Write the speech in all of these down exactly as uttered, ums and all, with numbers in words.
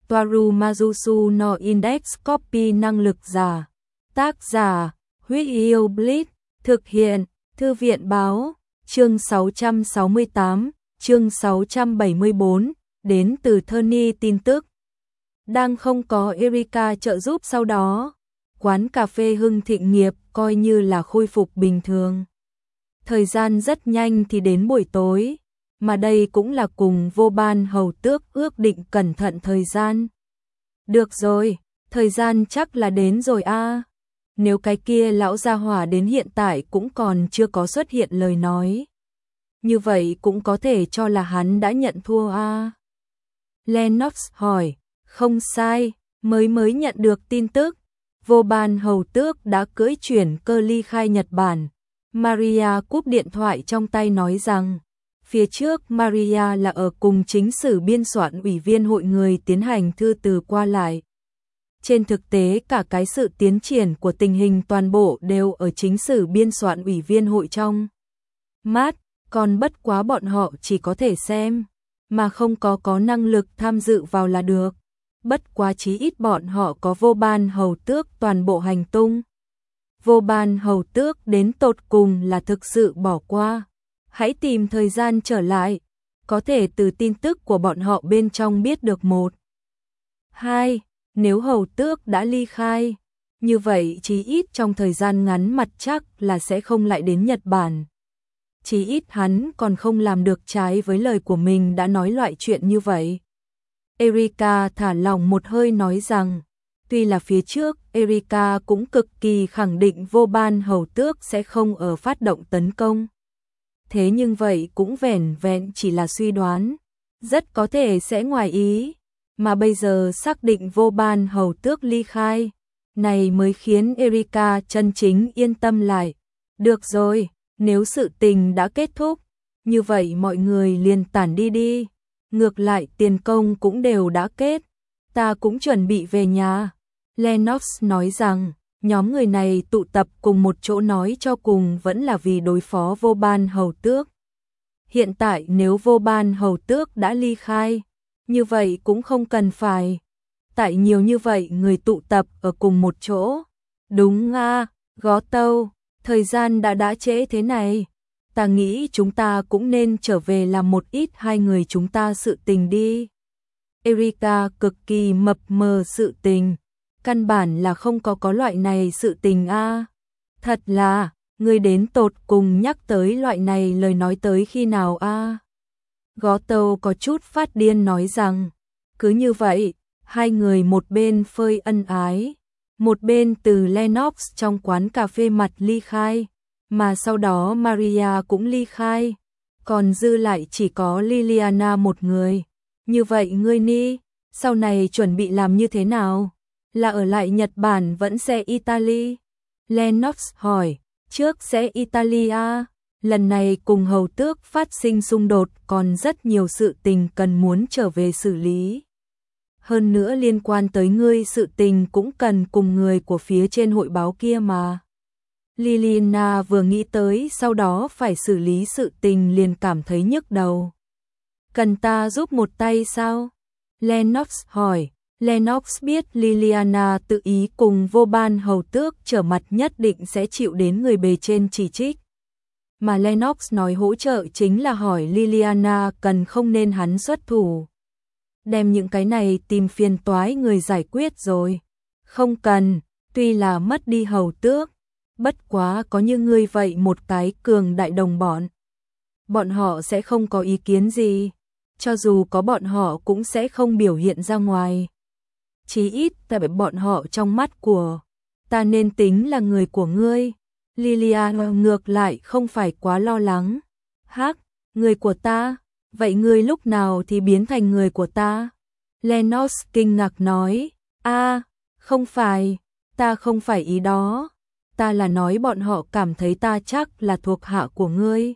Toaru Majusu no Index Copy năng lực giả. Tác giả, Huyết Yêu Blitz, thực hiện, Thư viện Báo, chương sáu trăm sáu mươi tám, chương sáu trăm bảy mươi tư, đến từ Tony tin tức. Đang không có Erika trợ giúp sau đó, quán cà phê Hưng Thịnh Nghiệp coi như là khôi phục bình thường. Thời gian rất nhanh thì đến buổi tối, mà đây cũng là cùng Vô Ban Hầu Tước ước định cẩn thận thời gian. Được rồi, thời gian chắc là đến rồi a. À. Nếu cái kia lão gia hỏa đến hiện tại cũng còn chưa có xuất hiện lời nói, như vậy cũng có thể cho là hắn đã nhận thua a. À. Lennox hỏi, không sai, mới mới nhận được tin tức, Vô Ban Hầu Tước đã cưỡi chuyển cơ ly khai Nhật Bản. Maria cúp điện thoại trong tay nói rằng, phía trước Maria là ở cùng chính sử biên soạn ủy viên hội người tiến hành thư từ qua lại. Trên thực tế cả cái sự tiến triển của tình hình toàn bộ đều ở chính sử biên soạn ủy viên hội trong mắt, còn bất quá bọn họ chỉ có thể xem, mà không có có năng lực tham dự vào là được. Bất quá chí ít bọn họ có Vô Ban Hầu Tước toàn bộ hành tung. Vô Ban Hầu Tước đến tột cùng là thực sự bỏ qua. Hãy tìm thời gian trở lại, có thể từ tin tức của bọn họ bên trong biết được một. Hai, nếu Hầu Tước đã ly khai, như vậy chí ít trong thời gian ngắn mặt chắc là sẽ không lại đến Nhật Bản. Chí ít hắn còn không làm được trái với lời của mình đã nói loại chuyện như vậy. Erika thả lỏng một hơi nói rằng, tuy là phía trước Erika cũng cực kỳ khẳng định Vô Ban Hầu Tước sẽ không ở phát động tấn công. Thế nhưng vậy cũng vẻn vẹn chỉ là suy đoán, rất có thể sẽ ngoài ý, mà bây giờ xác định Vô Ban Hầu Tước ly khai, này mới khiến Erika chân chính yên tâm lại. Được rồi, nếu sự tình đã kết thúc, như vậy mọi người liền tản đi đi, ngược lại tiền công cũng đều đã kết, ta cũng chuẩn bị về nhà. Lennox nói rằng, nhóm người này tụ tập cùng một chỗ nói cho cùng vẫn là vì đối phó Vô Ban Hầu Tước. Hiện tại nếu Vô Ban Hầu Tước đã ly khai, như vậy cũng không cần phải. Tại nhiều như vậy người tụ tập ở cùng một chỗ. Đúng à, Gó Tâu, thời gian đã đã trễ thế này. Ta nghĩ chúng ta cũng nên trở về làm một ít hai người chúng ta sự tình đi. Erika cực kỳ mập mờ sự tình. Căn bản là không có có loại này sự tình a. À. Thật là, người đến tột cùng nhắc tới loại này lời nói tới khi nào a? À. Gó Tâu có chút phát điên nói rằng, cứ như vậy, hai người một bên phơi ân ái, một bên từ Lennox trong quán cà phê mặt ly khai, mà sau đó Maria cũng ly khai, còn dư lại chỉ có Liliana một người. Như vậy ngươi Ni, sau này chuẩn bị làm như thế nào? Là ở lại Nhật Bản vẫn sẽ Italy? Lennox hỏi, trước sẽ Italia, lần này cùng Hầu Tước phát sinh xung đột còn rất nhiều sự tình cần muốn trở về xử lý. Hơn nữa liên quan tới ngươi sự tình cũng cần cùng người của phía trên hội báo kia mà. Liliana vừa nghĩ tới sau đó phải xử lý sự tình liền cảm thấy nhức đầu. Cần ta giúp một tay sao? Lennox hỏi. Lennox biết Liliana tự ý cùng Vô Ban Hầu Tước trở mặt nhất định sẽ chịu đến người bề trên chỉ trích. Mà Lennox nói hỗ trợ chính là hỏi Liliana cần không nên hắn xuất thủ. Đem những cái này tìm phiền toái người giải quyết rồi. Không cần, tuy là mất đi Hầu Tước, bất quá có như ngươi vậy một cái cường đại đồng bọn. Bọn họ sẽ không có ý kiến gì, cho dù có bọn họ cũng sẽ không biểu hiện ra ngoài. Chí ít tại bọn họ trong mắt của ta nên tính là người của ngươi. Liliana ngược lại không phải quá lo lắng. Hắc, người của ta, vậy ngươi lúc nào thì biến thành người của ta? Lennox kinh ngạc nói, a, không phải, ta không phải ý đó, ta là nói bọn họ cảm thấy ta chắc là thuộc hạ của ngươi.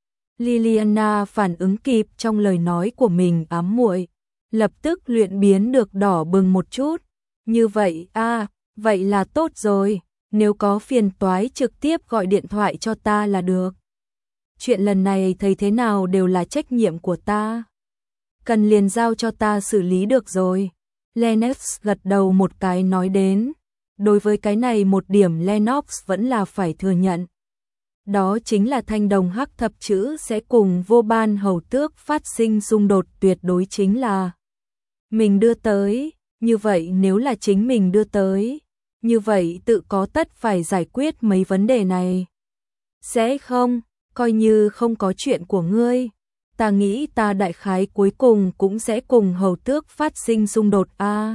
Liliana phản ứng kịp trong lời nói của mình ám muội, lập tức luyện biến được đỏ bừng một chút. Như vậy a, à, vậy là tốt rồi, nếu có phiền toái trực tiếp gọi điện thoại cho ta là được. Chuyện lần này thấy thế nào đều là trách nhiệm của ta. Cần liền giao cho ta xử lý được rồi. Lennox gật đầu một cái nói đến. Đối với cái này một điểm Lennox vẫn là phải thừa nhận. Đó chính là thanh đồng hắc thập chữ sẽ cùng vô ban hầu tước phát sinh xung đột tuyệt đối chính là mình đưa tới. Như vậy nếu là chính mình đưa tới, như vậy tự có tất phải giải quyết mấy vấn đề này. Sẽ không, coi như không có chuyện của ngươi. Ta nghĩ ta đại khái cuối cùng cũng sẽ cùng hầu tước phát sinh xung đột a. À,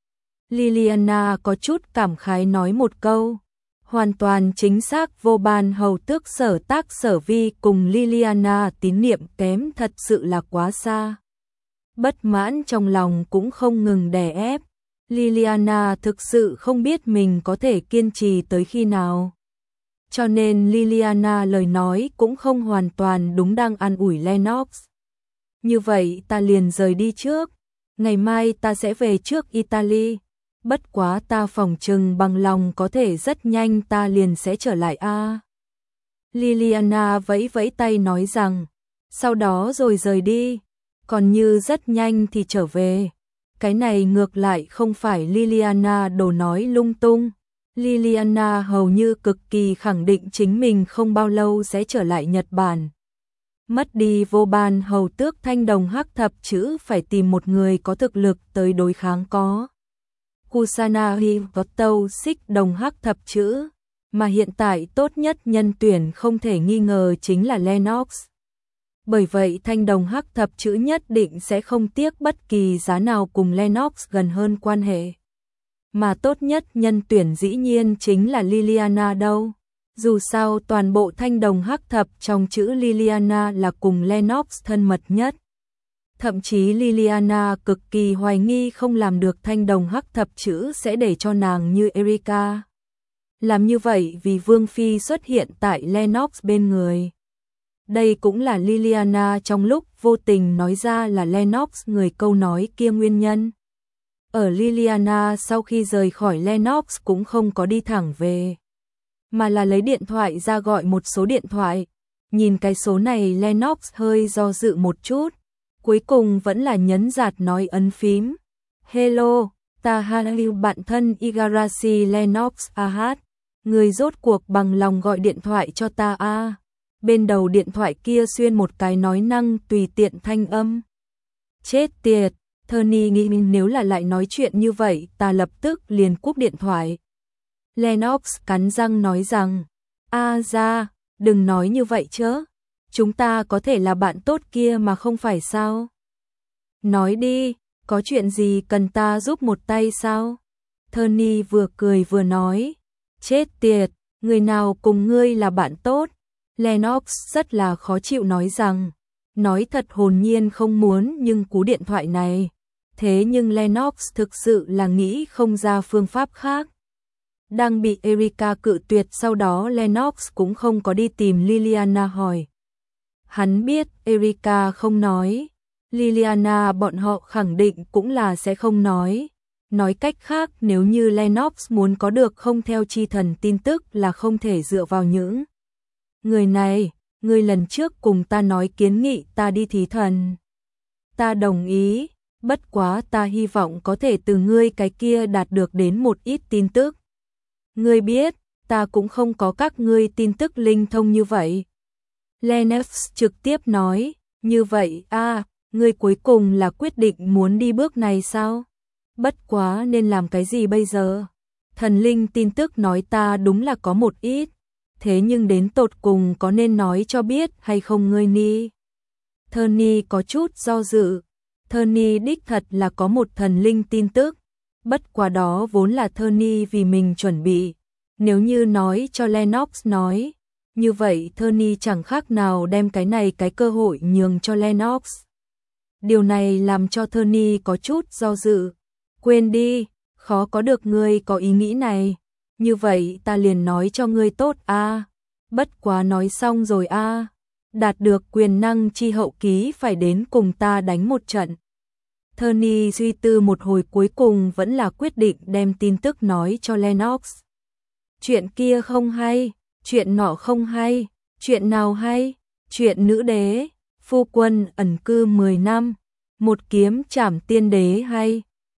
Liliana có chút cảm khái nói một câu. Hoàn toàn chính xác, vô ban hầu tước Sở Tác Sở Vi cùng Liliana tín niệm kém thật sự là quá xa. Bất mãn trong lòng cũng không ngừng đè ép. Liliana thực sự không biết mình có thể kiên trì tới khi nào. Cho nên Liliana lời nói cũng không hoàn toàn đúng, đang an ủi Lennox. Như vậy ta liền rời đi trước. Ngày mai ta sẽ về trước Italy. Bất quá ta phỏng chừng bằng lòng có thể rất nhanh ta liền sẽ trở lại a. À, Liliana vẫy vẫy tay nói rằng, sau đó rồi rời đi, còn như rất nhanh thì trở về. Cái này ngược lại không phải Liliana đồ nói lung tung. Liliana hầu như cực kỳ khẳng định chính mình không bao lâu sẽ trở lại Nhật Bản. Mất đi vô ban hầu tước thanh đồng hắc thập chữ, phải tìm một người có thực lực tới đối kháng có. Kusanagi có tâu xích đồng hắc thập chữ, mà hiện tại tốt nhất nhân tuyển không thể nghi ngờ chính là Lennox. Bởi vậy thanh đồng hắc thập chữ nhất định sẽ không tiếc bất kỳ giá nào cùng Lennox gần hơn quan hệ. Mà tốt nhất nhân tuyển dĩ nhiên chính là Liliana đâu. Dù sao toàn bộ thanh đồng hắc thập trong chữ Liliana là cùng Lennox thân mật nhất. Thậm chí Liliana cực kỳ hoài nghi không làm được thanh đồng hắc thập chữ sẽ để cho nàng như Erika. Làm như vậy vì Vương Phi xuất hiện tại Lennox bên người. Đây cũng là Liliana trong lúc vô tình nói ra là Lennox người câu nói kia nguyên nhân. Ở Liliana sau khi rời khỏi Lennox cũng không có đi thẳng về, mà là lấy điện thoại ra gọi một số điện thoại. Nhìn cái số này Lennox hơi do dự một chút, cuối cùng vẫn là nhấn dạt nói ấn phím. Hello, ta Hallyu bạn thân Igarashi Lennox Ahat. Người rốt cuộc bằng lòng gọi điện thoại cho ta a. À. Bên đầu điện thoại kia xuyên một cái nói năng tùy tiện thanh âm. Chết tiệt, Tony nghĩ nếu là lại nói chuyện như vậy ta lập tức liền cúp điện thoại. Lennox cắn răng nói rằng, a ra, đừng nói như vậy chứ. Chúng ta có thể là bạn tốt kia mà không phải sao? Nói đi, có chuyện gì cần ta giúp một tay sao? Tony vừa cười vừa nói, chết tiệt, người nào cùng ngươi là bạn tốt? Lennox rất là khó chịu nói rằng, nói thật hồn nhiên không muốn nhưng cú điện thoại này. Thế nhưng Lennox thực sự là nghĩ không ra phương pháp khác. Đang bị Erika cự tuyệt, sau đó Lennox cũng không có đi tìm Liliana hỏi. Hắn biết Erika không nói, Liliana bọn họ khẳng định cũng là sẽ không nói. Nói cách khác, nếu như Lennox muốn có được không theo chi thần tin tức là không thể dựa vào những người này. Người lần trước cùng ta nói kiến nghị ta đi thí thần. Ta đồng ý, bất quá ta hy vọng có thể từ ngươi cái kia đạt được đến một ít tin tức. Ngươi biết, ta cũng không có các ngươi tin tức linh thông như vậy. Lennox trực tiếp nói, như vậy a, à, ngươi cuối cùng là quyết định muốn đi bước này sao? Bất quá nên làm cái gì bây giờ? Thần linh tin tức nói ta đúng là có một ít, thế nhưng đến tột cùng có nên nói cho biết hay không ngươi ni? Tony có chút do dự. Tony đích thật là có một thần linh tin tức, bất quá đó vốn là Tony vì mình chuẩn bị. Nếu như nói cho Lennox nói, như vậy Tony chẳng khác nào đem cái này cái cơ hội nhường cho Lennox. Điều này làm cho Tony có chút do dự. Quên đi, khó có được ngươi có ý nghĩ này. Như vậy ta liền nói cho ngươi tốt a. À. Bất quá nói xong rồi a. À. Đạt được quyền năng chi hậu ký phải đến cùng ta đánh một trận. Tony suy tư một hồi cuối cùng vẫn là quyết định đem tin tức nói cho Lennox. Chuyện kia không hay, chuyện nọ không hay, chuyện nào hay? Chuyện nữ đế, phu quân ẩn cư mười năm, một kiếm trảm tiên đế hay?